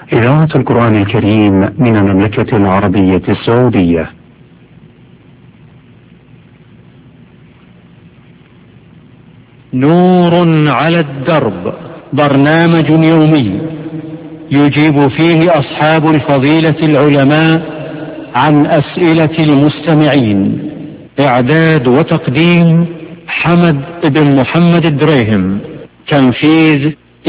إذاعة القرآن الكريم من المملكة العربية السعودية. نور على الدرب، برنامج يومي يجيب فيه أصحاب الفضيلة العلماء عن أسئلة المستمعين. إعداد وتقديم حمد بن محمد الدريهم. تنفيذ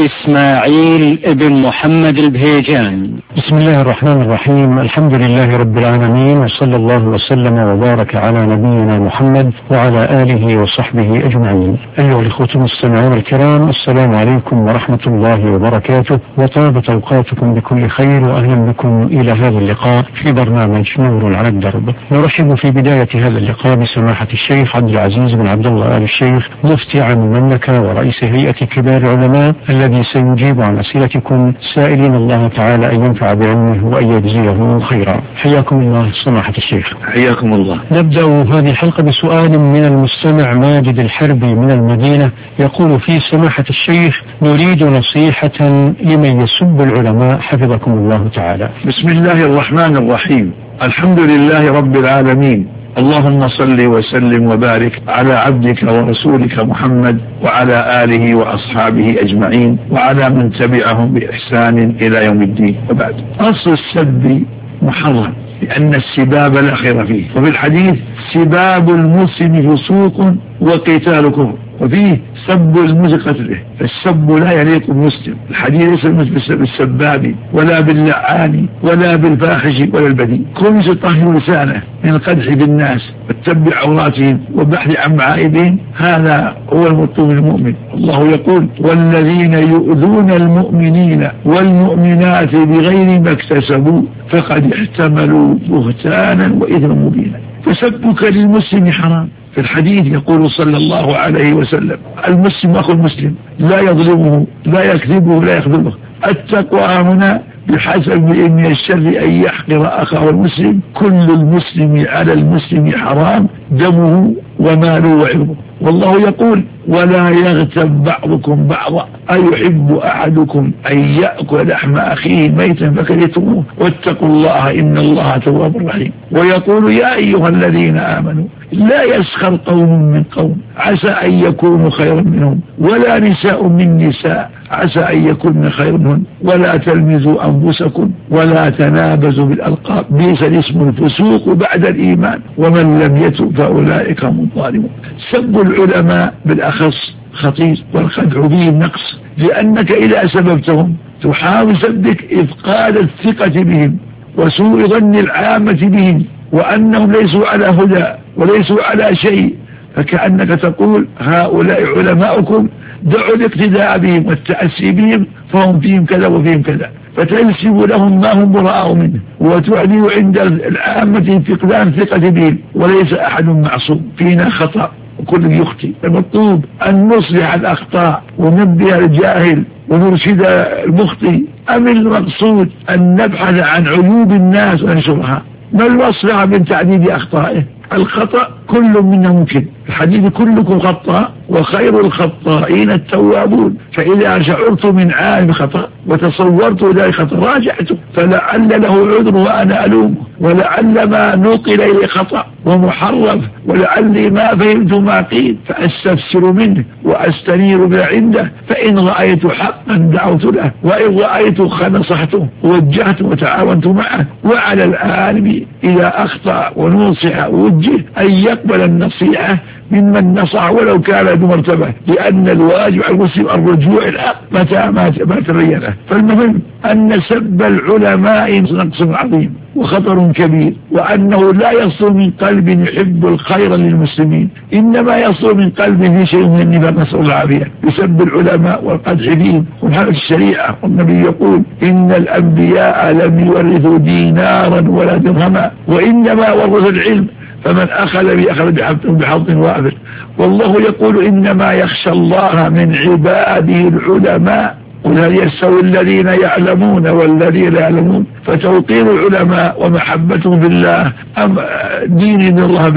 إسماعيل بن محمد البهيجان. بسم الله الرحمن الرحيم. الحمد لله رب العالمين، وصلى الله وسلم وبارك على نبينا محمد وعلى آله وصحبه أجمعين. أيها الإخوة المستمعون الكرام، السلام عليكم ورحمة الله وبركاته، وطابت أوقاتكم بكل خير، وأهلا بكم إلى هذا اللقاء في برنامج نور على الدرب. نرحب في بداية هذا اللقاء بسماحة الشيخ عبد العزيز بن عبد الله آل الشيخ، مفتي عام المملكة ورئيس هيئة كبار العلماء، الذي سيجيب عن أسئلتكم، سائلين الله تعالى أن ينفع بعلمه وأن يجزيه خيرا. حياكم الله سماحة الشيخ. حياكم الله. نبدأ هذه الحلقة بسؤال من المستمع ماجد الحربي من المدينة، يقول فيه: سماحة الشيخ، نريد نصيحة لمن يسب العلماء حفظكم الله تعالى. بسم الله الرحمن الرحيم. الحمد لله رب العالمين، اللهم صل وسلم وبارك على عبدك ورسولك محمد وعلى آله وأصحابه أجمعين وعلى من تبعهم بإحسان إلى يوم الدين، وبعد. أصل السب محرم، لأن السباب لا خير فيه، وفي الحديث: سباب المسلم فسوق وقتال كفر، وفيه: سب المسلم قتله. فالسب لا يليق بالمسلم. الحديث ليس بالسباب ولا باللعان ولا بالفاحش ولا البذيء. كل يطهر لسانه من القدح بالناس واتبع عوراتهم وبحث عن معائبهم، هذا هو المطلوب المؤمن. الله يقول: والذين يؤذون المؤمنين والمؤمنات بغير ما اكتسبوا فقد احتملوا بهتانا وإثما مبينا. فسبك للمسلم حرام. في الحديث يقول صلى الله عليه وسلم: المسلم أخو المسلم، لا يظلمه لا يكذبه لا يخذله. التقوى هنا بحسب من الشر أن يحقر أخاه المسلم. كل المسلم على المسلم حرام، دمه وماله وعرضه. والله يقول: ولا يغتب بعضكم بعضا أيحب أحدكم أن يأكل لحم أخيه ميتا فكرهتموه واتقوا الله إن الله تواب رحيم. ويقول: يا أيها الذين آمنوا لا يسخر قوم من قوم عسى أن يكونوا خيرا منهم ولا نساء من نساء عسى أن يكون خيرا منهم ولا تلمزوا أنفسكم ولا تنابزوا بالألقاب بئس الاسم الفسوق بعد الإيمان ومن لم يتب فأولئك هم الظالمون. سب العلماء بالأخص خطير، والخدع فيه النقص، لأنك إذا سببتهم تحاول سبك إفقاد الثقة بهم وسوء ظن العامة بهم وأنهم ليسوا على هدى وليسوا على شيء، فكأنك تقول: هؤلاء علماؤكم، دعوا الاقتداء بهم والتأسي بهم فهم فيهم كذا وفيهم كذا، فتنسب لهم ما هم براء منه وتعلن عند العامة فقدان ثقة بهم. وليس أحد معصوم، فينا خطأ وكل يخطئ. المطلوب أن نصلح الأخطاء وننبه الجاهل ونرشد المخطئ، أم المقصود أن نبحث عن عيوب الناس وننشرها؟ ما المصلحة من تعديد أخطائه؟ الخطأ كل منا ممكن. الحديث: كلكم خطاء وخير الخطائين التوابون. فإذا شعرت من عالم خطأ وتصورت ذلك خطأ راجعته، فلعل له عذر وأنا ألومه، ولعل ما نقل إليه خطأ ومحرف، ولعلي ما فهمت ما قيل، فأستفسر منه وأستنير ما عنده. فإن رأيت حقا دعوت له، وإن رأيت نصحته ووجهته وتعاونت معه. وعلى العالم إذا أخطأ ونصح ووجه أن يقبل النصيحة ممن نصح ولو كان ذو مرتبة، لأن الواجب على المسلم الرجوع الحق متى ما تبين له. فالمهم أن سب العلماء نقص عظيم وخطر كبير، وأنه لا يصل من قلب يحب الخير للمسلمين، إنما يصل من قلب في شيء من النفاق، نسأل الله العافية، بسب العلماء والقدح فيهم ومحاربة الشريعة. والنبي يقول: إن الأنبياء لم يورثوا دينارا ولا درهما وإنما ورثوا العلم، فمن أخذ بأخذ بحظ وافر. والله يقول: إنما يخشى الله من عباده العلماء، قل هل يستوي الذين يعلمون والذين لا يعلمون. فتوقير العلماء ومحبتهم بالله دين من الله به،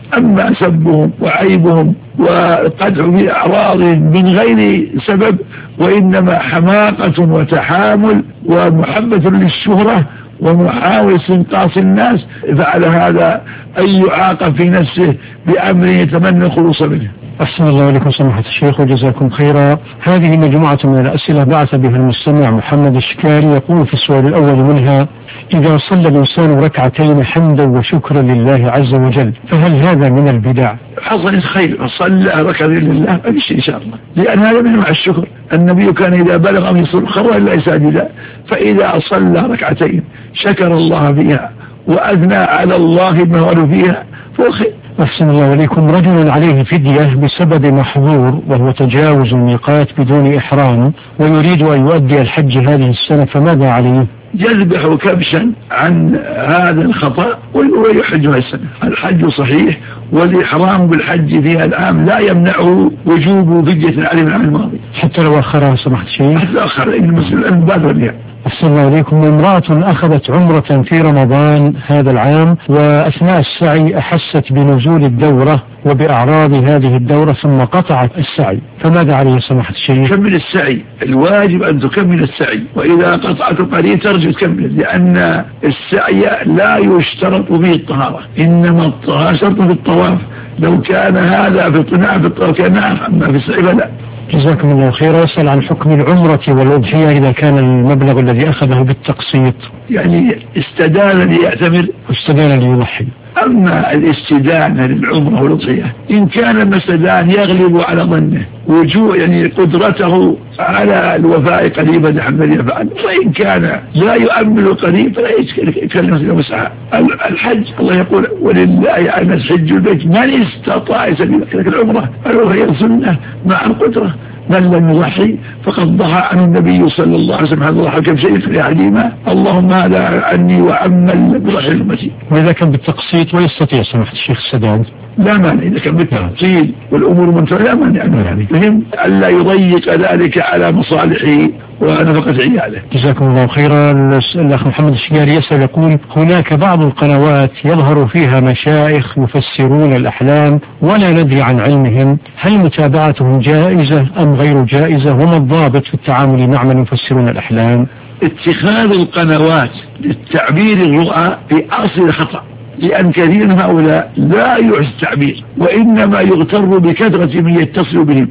أما سبهم وعيبهم وقدح بأعراضهم من غير سبب وإنما حماقة وتحامل ومحبة للشهرة ومحاولة استنقاص الناس، فعل هذا أن يعاقب في نفسه بأمر يتمنى الخلوص منه. أحسن الله إليكم سماحة الشيخ وجزاكم خيرا. هذه مجموعة من الأسئلة بعث بها المستمع محمد الشكاري، يقول في السؤال الأول منها: إذا صلى الإنسان ركعتين حمدا وشكرا لله عز وجل فهل هذا من البدع؟ حصل خير صلى ركعتين لله ما في شيء إن شاء الله، لأن هذا من نوع الشكر. النبي كان إذا بلغ أن يصلي خر إلا ساجدا، فإذا صلى ركعتين شكر الله فيها وأثنى على الله ما هو فيها فهو خير. أحسن الله إليكم. رجل عليه فدية بسبب محظور وهو تجاوز الميقات بدون إحرام ويريد أن يؤدي الحج هذه السنة، فماذا عليه؟ يذبح كبشا عن هذا الخطأ ويحج هذه السنة. الحج صحيح، والإحرام بالحج في العام لا يمنعه وجوب فدية عليه من العام الماضي حتى لو أخرها سمحت الشيخ؟ حتى أخر المبادرة بها. أحسن الله عليكم. امرأة أخذت عمرة في رمضان هذا العام وأثناء السعي أحست بنزول الدورة وبأعراض هذه الدورة ثم قطعت السعي، فماذا عليه سماحة الشيخ؟ كمل السعي، الواجب أن تكمل السعي، وإذا قطعت قليل ترجع تكمل، لأن السعي لا يشترط فيه الطهارة، إنما الطهارة شرط في الطواف. لو كان هذا في الطناع في الطواف كان نعم، أما في السعي فلا. جزاكم الله خيرا. يسأل عن حكم العمرة والأضحية إذا كان المبلغ الذي أخذه بالتقسيط، يعني استدان ليعتمر واستدان ليضحي. أما الاستدانة للعمرة والأضحية إن كان مثلا يغلب على ظنه وجوه يعني قدرته على الوفاء قريبا لحمد يفعل، وإن كان لا يؤمل قريب فلا يتكلم مسعى. الحج الله يقول: ولله على الناس حج البيت من استطاع سبيلا. لكن العمرة هي سنة مع القدرة، من لم يضحي فقد ضحى عن النبي صلى الله عليه وسلم. هذا ضحى كم شيء في حليمة اللهم هذا عني وعمل بضحي أمتي. وإذا كان بالتقسيط ويستطيع سماحة الشيخ السداد لا مانع، إذا كان بالتقسيط والأمور منتهية لا مانع يعني مهم ألا يضيق ذلك على مصالحه ونفقة عياله. جزاكم الله خيرا. الأخ محمد الشكاري يسأل يقول: هناك بعض القنوات يظهر فيها مشايخ يفسرون الأحلام ولا ندري عن علمهم، هل متابعتهم جائزة أم غير جائزة؟ وما الضابط في التعامل مع من يفسرون الأحلام؟ اتخاذ القنوات للتعبير الرؤى في أصل خطأ، لأن كثير من هؤلاء لا يحسن التعبير وإنما يغتر بكثرة من يتصل بهم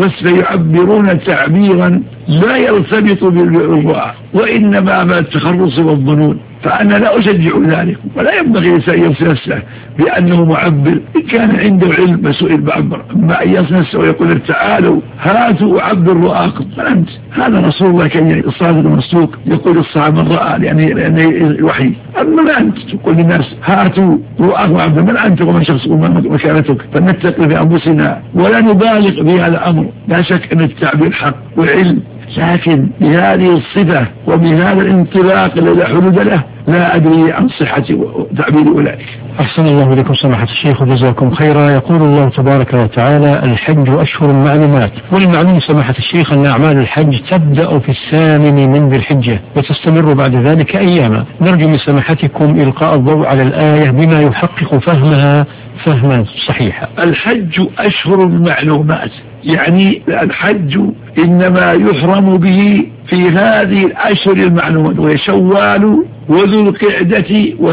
فيعبرون تعبيرا لا يرتبط بالرؤى وإنما ما التخرص والظنون. فأنا لا أشجع ذلك، ولا ينبغي يرسل نفسه بأنه معبر. إن كان عنده علم مسؤول بعبر، أما أن يرسل نفسه ويقول: تعالوا هاتوا أعبر رؤاكم، فأنت هذا رسول الله كان الصادق المصدوق يقول: الصحابة من رأى لأن الوحي. أما ما أنت تقول للناس هاتوا رؤاكم عبر، من أنت ومن شخص ومكانتك؟ فنتقي بأنفسنا ولا نبالغ في هذا الأمر. لا شك أن التعبير حق وعلم، لكن بهذه الصفة وبهذا الانطلاق الذي لا حدود له لا أدري عن صحة تعبير أولئك. أحسن الله إليكم سماحة الشيخ وجزاكم خيرا. يقول الله تبارك وتعالى: الحج أشهر معلومات، والمعلوم سماحة الشيخ أن أعمال الحج تبدأ في 8 من ذي الحجة وتستمر بعد ذلك أياما. نرجو من سماحتكم إلقاء الضوء على الآية بما يحقق فهمها فهما صحيحا. الحج أشهر المعلومات، يعني الحج إنما يحرم به في هذه الأشهر المعلومات، وهي شوال وذو القعدة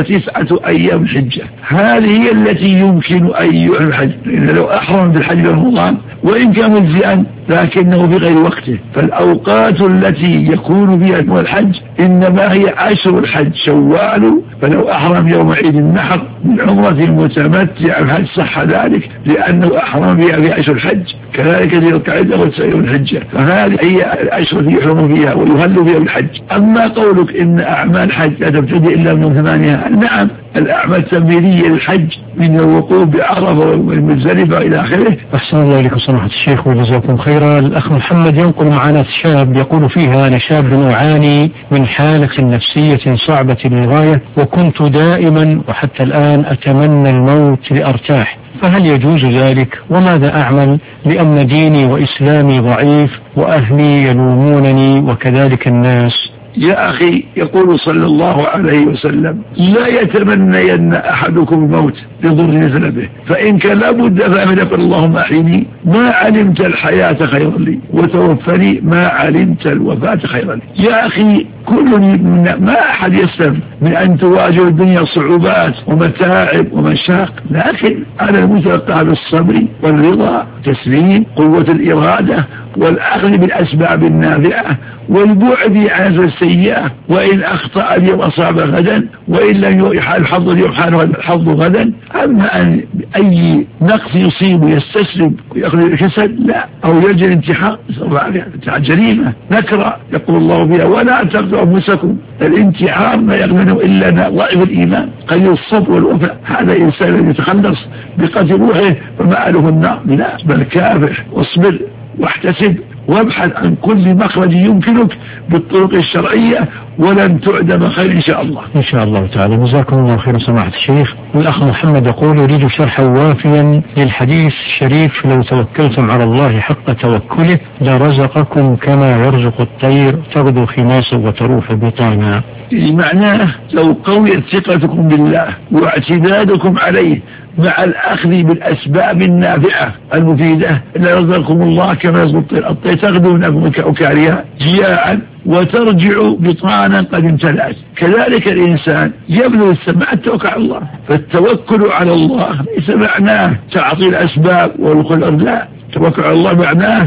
و9 أيام الحجة. هذه هي التي يمكن أن يحرم الحج، لأن لو أحرم بالحج رمضان وإن كان مجزئا لكنه بغير وقته، فالأوقات التي يكون فيها الحج إنما هي أشهر الحج شوال. فلو أحرم يوم عيد النحر من عمرة متمتع الحج صح ذلك، لأنه أحرم بها في أشهر الحج. كذلك ذي القعدة و9 يوم الحجة، فهذه هي الأشهر التي يحرم فيها ويهل فيها بالحج. أما قولك إن أعمال الحج لا تبتدئ إلا من 8، نعم الأعمال التنفيذية للحج من الوقوف بعرفة والمزدلفة إلى آخره. أحسن الله إليكم سماحة الشيخ وجزاكم خيرا. الأخ محمد ينقل معنا شاب يقول فيها: أنا شاب أعاني من حالة نفسية صعبة للغاية، وكنت دائما وحتى الآن أتمنى الموت لأرتاح، فهل يجوز ذلك؟ وماذا أعمل؟ لأن ديني وإسلامي ضعيف وأهلي يلومونني وكذلك الناس. يا أخي يقول صلى الله عليه وسلم لا يتمنين أحدكم الموت لضر نزل به، فإن كان لابد فأملك اللهم أحيني ما علمت الحياة خيرا لي وتوفني ما علمت الوفاة خيرا لي. يا أخي ما أحد يسلم من أن تواجه الدنيا صعوبات ومتاعب ومشاق، لكن على المتلقى بالصبر والرضا تسليم قوة الإرادة والأخذ بالأسباب النافعة والبعد عن السيئة، وإن أخطأ اليوم أصاب غدا، وإن لم يحال الحظ اليوم حاله الحظ غدا. أما أن أي نقص يصيب يستسلم ويأخذ الكسل لا، أو يرجع الانتحار جريمة نكرة يقول الله بها ولا تقتلوا أنفسكم، الانتحار ما يغنم إلا ضعف الإيمان قليل الصبر والوفاء. هذا إنسان يتخلص بقتل روحه فمآله النار، لا بل كافح واصبر واحتسب وابحث عن كل مخرج يمكنك بالطرق الشرعية ولن تعدم خير إن شاء الله. إن شاء الله تعالى. جزاكم الله خير سماحة الشيخ. الأخ محمد يقول أريد شرحا وافيا للحديث الشريف لو توكلتم على الله حق توكله لرزقكم كما يرزق الطير تغدو خماسا وتروح بطانا. معناه لو قويت ثقتكم بالله واعتمادكم عليه مع الأخذ بالأسباب النافعة المفيدة لرزقكم الله كما يرزق الطير تغدو من أكارها جياعا وترجع بطانا قد امتلأت. كذلك الإنسان يبذل السماء التوكل على الله، فالتوكل على الله ليس معناه تعطي الأسباب والخلق، لا، التوكل على الله معناه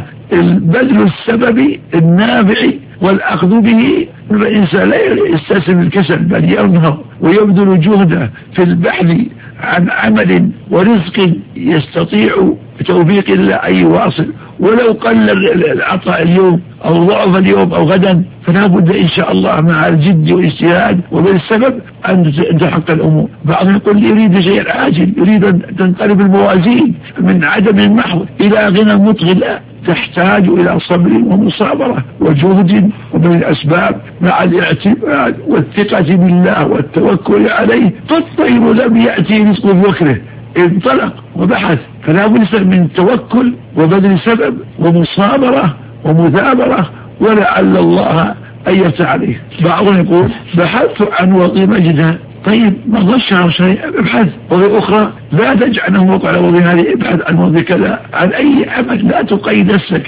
بذل السبب النافع والأخذ به. الإنسان لا يستسلم الكسل بل ينهض ويبذل جهده في البحث عن عمل ورزق يستطيع بتوفيق الله أن يواصل، ولو قل العطاء اليوم أو ضعف اليوم أو غدا فلا بد إن شاء الله مع الجد والاجتهاد وبالسبب أن تحقق الأمور. بعضهم يقول يريد شيء عاجل، يريد أن تنقلب الموازين من عدم محض إلى غنى مطغى، لا، تحتاج إلى صبر ومصابرة وجهد ومن الأسباب مع الاعتماد والثقة بالله والتوكل عليه. فالطير لم يأتي رزق بوكره، انطلق وبحث، فلا بد من توكل وبذل سبب ومصابرة ومثابرة ولعل الله أن يفتح عليه. بعضهم يقول بحثت عن وظيفة مجدها، طيب ما ضشها شيء ابحث وظيفة أخرى، لا تجعله موقع على وظيفة هذه، ابحث عن وظيفة كذا، عن أي عمل، لا تقيد نفسك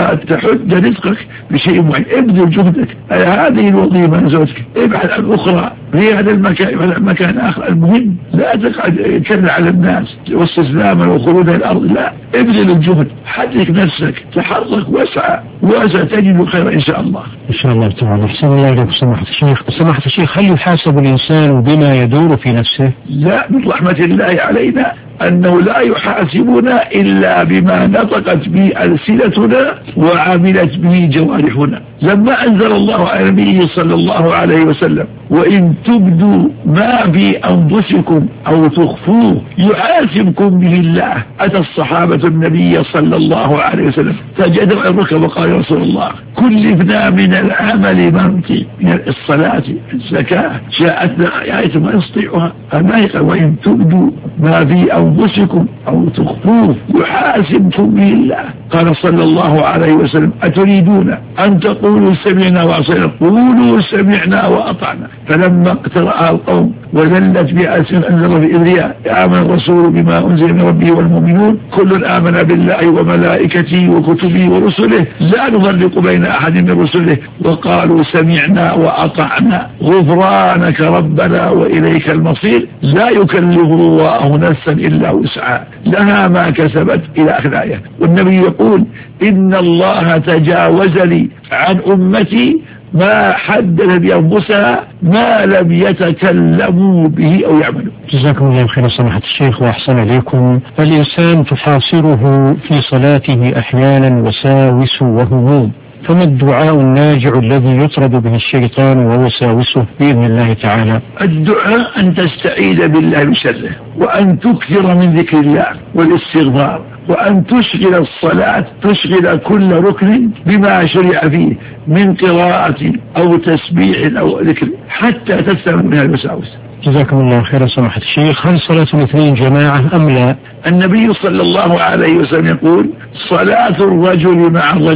وتحد رزقك بشيء معين، ابذل جهدك هذه الوظيفة نزوتك، ابحث عن أخرى في هذا المكان، ابحث عن مكان آخر. المهم لا تقعد كذا على الناس واستسلاما وخروجا الأرض، لا، ابذل الجهد، حرك نفسك، تحرك واسعى وستجد خيرا إن شاء الله. إن شاء الله تعالى. أحسن الله إليكم سماحة الشيخ. سماحة الشيخ، هل يحاسب الإنسان بما يدور في نفسه؟ لا، من رحمة الله علينا أنه لا يحاسبنا إلا بما نطقت به ألسنتنا وعملت به جوارحنا. لما أنزل الله على نبيه صلى الله عليه وسلم وإن تبدوا ما في أنفسكم أو تخفوه يحاسبكم به الله، أتى الصحابة النبي صلى الله عليه وسلم فجدوا الركب وقال يا رسول الله كلفنا من العمل منطي من الصلاة الزكاة، جاءتنا آية ما نستطيعها، وإن تبدوا ما في أنفسكم أو تخفوه يحاسبكم به الله. قال صلى الله عليه وسلم أتريدون أن تقولوا سمعنا وعصينا؟ قولوا سمعنا وأطعنا. فلما اقترأها القوم وذلت بأسر أنزل في إذرياء آمن الرسول بما أنزل من ربه والمؤمنون كل آمن بالله وملائكته وكتبه ورسله لا نفرق بين أحد من رسله وقالوا سمعنا وأطعنا غفرانك ربنا وإليك المصير. لا يكلف الله نفسا إلا وسعها لها ما كسبت إلى آخر الآية. والنبي يقول إن الله تجاوز لي عن أمتي ما حدث بأنفسها ما لم يتكلموا به أو يعملوا. جزاكم الله خير سماحة الشيخ وأحسن إليكم. الإنسان تحاصره في صلاته أحيانا وساوس وهموم، فما الدعاء الناجع الذي يطرد به الشيطان ووساوسه بإذن الله تعالى؟ الدعاء أن تستعيذ بالله من شره، وأن تكثر من ذكر الله والاستغفار، وأن تشغل الصلاة، تشغل كل ركن بما شرع فيه من قراءة أو تسبيح أو ذكر حتى تسلم من الوساوس. جزاكم الله خيرا سماحة الشيخ. هل صلاة الاثنين جماعة أم لا؟ النبي صلى الله عليه وسلم يقول صلاة الرجل مع الرجل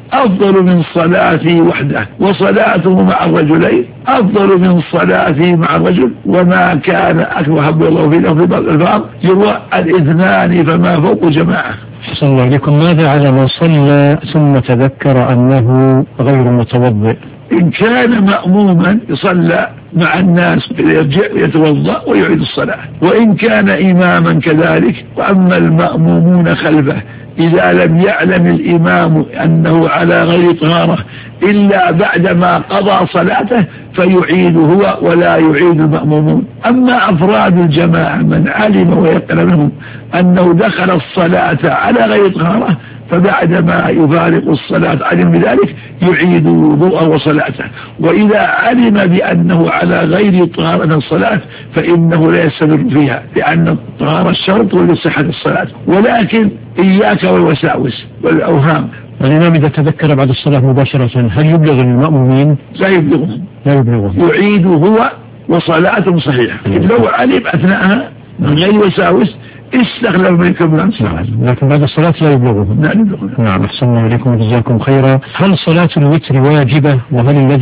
أفضل من صلاته وحده، وصلاته مع الرجلين أفضل من صلاته مع الرجل، وما كان أكبر حب الله في الألفاظ يروى الاثنان فما فوق جماعة. أحسن الله إليكم. ماذا على من صلى ثم تذكر أنه غير متوضئ؟ إن كان مأموما يصلى مع الناس يرجع يتوضأ ويعيد الصلاة، وإن كان إماما كذلك. وأما المأمومون خلفه إذا لم يعلم الإمام أنه على غير طهارة إلا بعدما قضى صلاته فيعيد هو ولا يعيد المأمومون. أما أفراد الجماعة من علم ويقن منهم أنه دخل الصلاة على غير طهارة فبعدما يفارق الصلاة علم بذلك يعيد وضوءه وصلاته. وإذا علم بأنه على غير طهارة الصلاة فإنه لا يستمر فيها، لأن الطهارة الشرط لصحة الصلاة. ولكن إياك والوساوس والأوهام. الإمام إذا تذكر بعد الصلاة مباشرة هل يبلغ المأمومين؟ لا يبلغهم، يعيد هو وصلاة صحيحة. لو علم أثناءها من غير وساوس استخلف من كبران صلاة، لكن بعد الصلاة لا يبلغهم. نعم. أحسن الله إليكم وجزاكم خيرا. هل صلاة الوتر واجبة؟ وهل الذي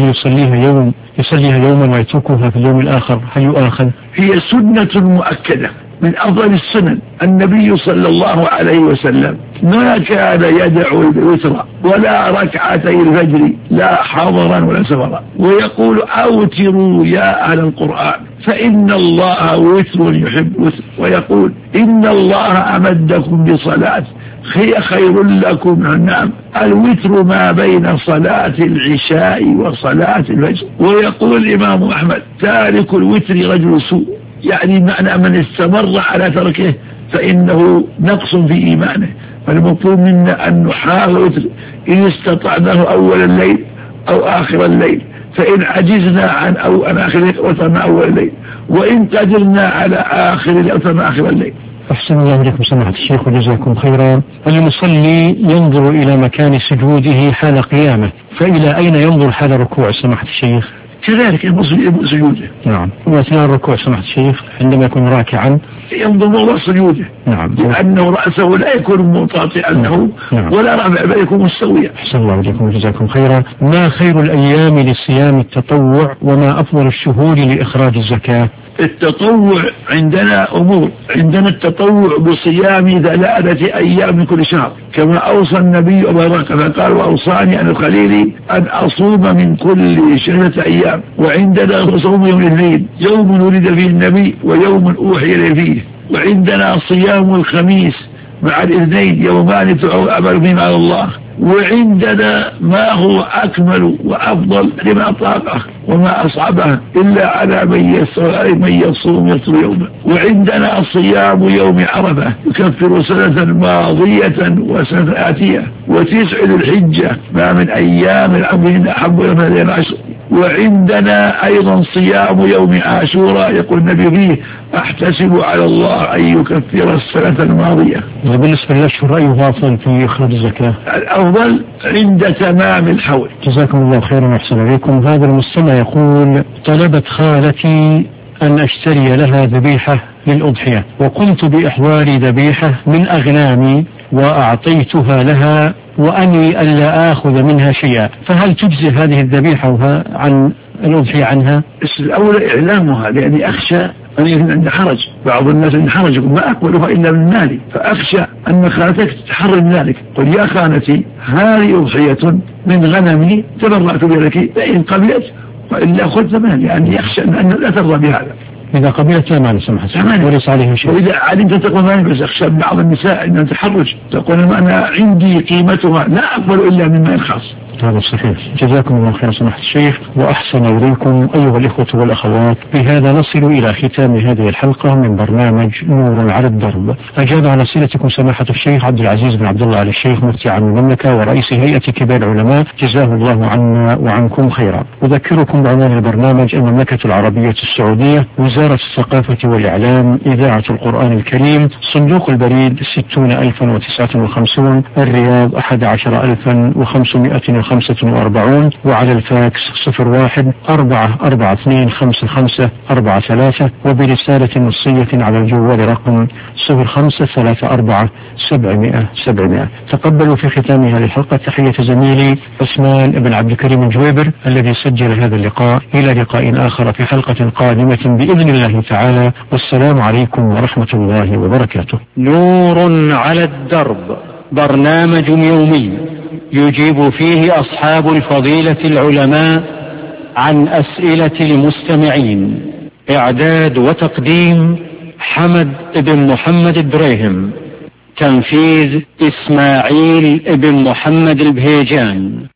يصليها يوما ويتركها في اليوم الآخر هل يؤاخذ؟ هي سنة مؤكدة من أفضل السنن. النبي صلى الله عليه وسلم ما كان يدعو الوتر ولا ركعتي الفجر لا حضرا ولا سفرا، ويقول أوتروا يا أهل القرآن فإن الله وتر يحب الوتر، ويقول إن الله أمدكم بصلاة هي خير لكم. نعم، الوتر ما بين صلاة العشاء وصلاة الفجر. ويقول الإمام أحمد تارك الوتر رجل سوء، يعني معنى من استمر على تركه فإنه نقص في إيمانه. فالمطلوب منا أن نحاول الوتر إن استطعناه أول الليل أو آخر الليل، فإن عجزنا عن آخر الليل وترنا أول الليل، وإن قدرنا على آخر الليل وترنا آخر الليل. أحسن الله إليكم سماحة الشيخ وجزاكم خيرا. المصلي ينظر إلى مكان سجوده حال قيامه، فإلى أين ينظر حال ركوع سماحة الشيخ؟ كذلك ينظر سجوده. نعم. وأثناء الركوع سماحة الشيخ عندما يكون راكعا ينظر إلى سجوده. نعم. لأنه رأسه لا يكون مطاطئا له ولا رافع بل يكون مستويا. أحسن الله إليكم وجزاكم خيرا. ما خير الأيام لصيام التطوع وما أفضل الشهور لإخراج الزكاة؟ التطوع عندنا أمور. عندنا التطوع بصيام 3 أيام من كل شهر كما أوصى النبي أبا بكر فقال وأوصاني أن خليلي أن أصوم من كل 6 أيام. وعندنا صوم يوم الاثنين يوم ولد فيه النبي ويوم أوحي إليه فيه. وعندنا صيام الخميس مع الاثنين يومان تعود أمل بهم على الله. وعندنا ما هو أكمل وأفضل لما طاقه وما أصعبه إلا على من يصوم يفطر يوما. وعندنا صيام يوم عرفة يكفر سنة ماضية وسنة آتية. 9 ذي الحجة ما من أيام العمر أحب إلى من العشر. وعندنا أيضا صيام يوم عاشوراء يقول النبي فيه أحتسب على الله أن يكفر السنة الماضية. وبالنسبة للأشهر أيها أفضل في إخراج الزكاة؟ الأفضل عند تمام الحول. جزاكم الله خيرا وأحسن إليكم. هذا المستمع يقول طلبت خالتي أن أشتري لها ذبيحة للأضحية، وقمت بإحضار ذبيحة من أغنامي وأعطيتها لها وأني ألا آخذ منها شيئا، فهل تجزي هذه الذبيحة عن الأضحية عنها؟ الأولى إعلامها، لأني أخشى أن يكون عند حرج. بعض الناس عند حرج يقول ما أقبلها إلا من مالي، فأخشى أن خالتك تتحرر من ذلك. قل يا خالتي هذه أضحية من غنمي تبرأت بذلك، فإن قبلت وإلا أخذت مالي، يعني يخشى أن لا ترضى بهذا. إذا قبلت لا مال سمحت وليس عليه شيء. وإذا علمت تقول مالي، بس أخشى بعض النساء أن تحرج تقول أنا عندي قيمتها لا أقبل إلا من مال خاص. هذا صحيح. جزاكم الله خير سماحة الشيخ وأحسن إليكم أيها الإخوة والأخوات. بهذا نصل إلى ختام هذه الحلقة من برنامج نور على الدرب. أجاب عن أسئلتكم سماحة الشيخ عبد العزيز بن عبد الله آل الشيخ مفتي عام المملكة ورئيس هيئة كبار العلماء، جزاه الله عنا وعنكم خيرا. أذكركم بعنوان البرنامج المملكة العربية السعودية، وزارة الثقافة والإعلام، إذاعة القرآن الكريم، صندوق البريد 60059، الرياض 11550 45 وعلى الفاكس 01-442-5543 وبرسالة نصية على الجوال رقم 0534-700. تقبلوا في ختام هذه الحلقة تحية زميلي عثمان بن عبد الكريم الجويبر الذي سجل هذا اللقاء. إلى لقاء آخر في حلقة قادمة بإذن الله تعالى، والسلام عليكم ورحمة الله وبركاته. نور على الدرب، برنامج يومي يجيب فيه أصحاب الفضيلة العلماء عن أسئلة المستمعين. إعداد وتقديم حمد بن محمد الدريهم. تنفيذ إسماعيل بن محمد البهيجان.